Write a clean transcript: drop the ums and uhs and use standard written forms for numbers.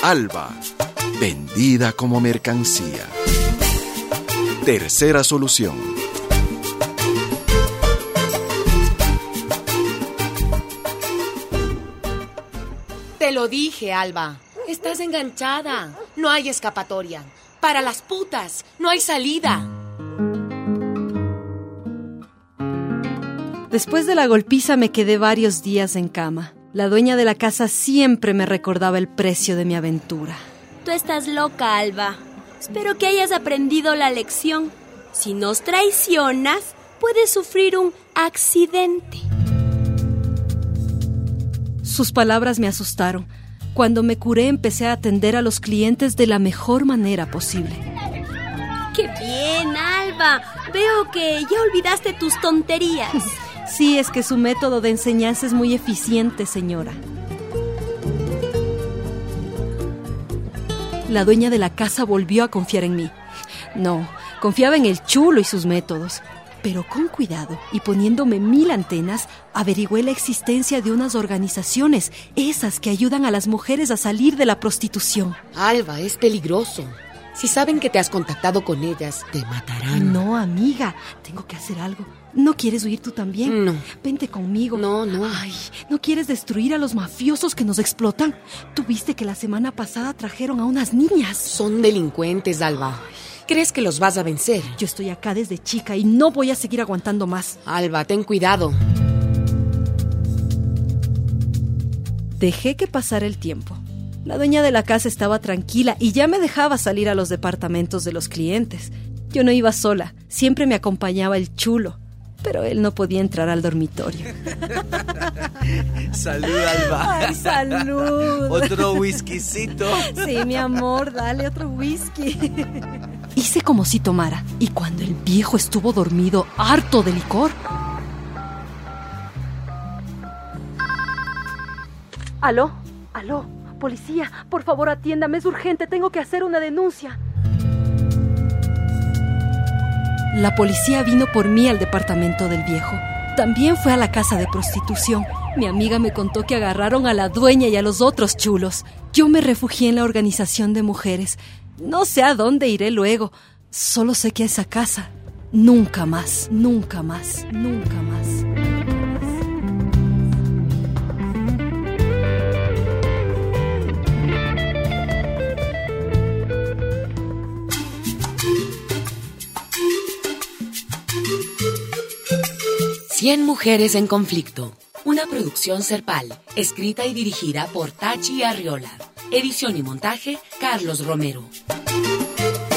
Alba, vendida como mercancía. Tercera solución. Te lo dije, Alba. Estás enganchada. No hay escapatoria. Para las putas, no hay salida. Después de la golpiza me quedé varios días en cama. La dueña de la casa siempre me recordaba el precio de mi aventura. Tú estás loca, Alba. Espero que hayas aprendido la lección. Si nos traicionas, puedes sufrir un accidente. Sus palabras me asustaron. Cuando me curé, empecé a atender a los clientes de la mejor manera posible. ¡Qué bien, Alba! Veo que ya olvidaste tus tonterías. Sí, es que su método de enseñanza es muy eficiente, señora. La dueña de la casa volvió a confiar en mí. No, confiaba en el chulo y sus métodos. Pero con cuidado y poniéndome 1000 antenas, averigüé la existencia de unas organizaciones, esas que ayudan a las mujeres a salir de la prostitución. Alba, es peligroso. Si saben que te has contactado con ellas, te matarán. No, amiga, tengo que hacer algo. ¿No quieres huir tú también? No. Vente conmigo. No. Ay, ¿no quieres destruir a los mafiosos que nos explotan? ¿Tú viste que la semana pasada trajeron a unas niñas? Son delincuentes, Alba. ¿Crees que los vas a vencer? Yo estoy acá desde chica y no voy a seguir aguantando más. Alba, ten cuidado. Dejé que pasara el tiempo. La dueña de la casa estaba tranquila y ya me dejaba salir a los departamentos de los clientes. Yo no iba sola, siempre me acompañaba el chulo, pero él no podía entrar al dormitorio. Salud, Alba. ¡Ay, salud! ¿Otro whiskycito? Sí, mi amor, dale otro whisky. Hice como si tomara, y cuando el viejo estuvo dormido, harto de licor... ¿Aló? Policía, por favor atiéndame, es urgente, tengo que hacer una denuncia. La policía vino por mí al departamento del viejo. También fue a la casa de prostitución. Mi amiga me contó que agarraron a la dueña y a los otros chulos. Yo me refugié en la organización de mujeres. No sé a dónde iré luego. Solo sé que a esa casa nunca más. 100 mujeres en conflicto. Una producción Serpal, escrita y dirigida por Tachi Arriola. Edición y montaje, Carlos Romero.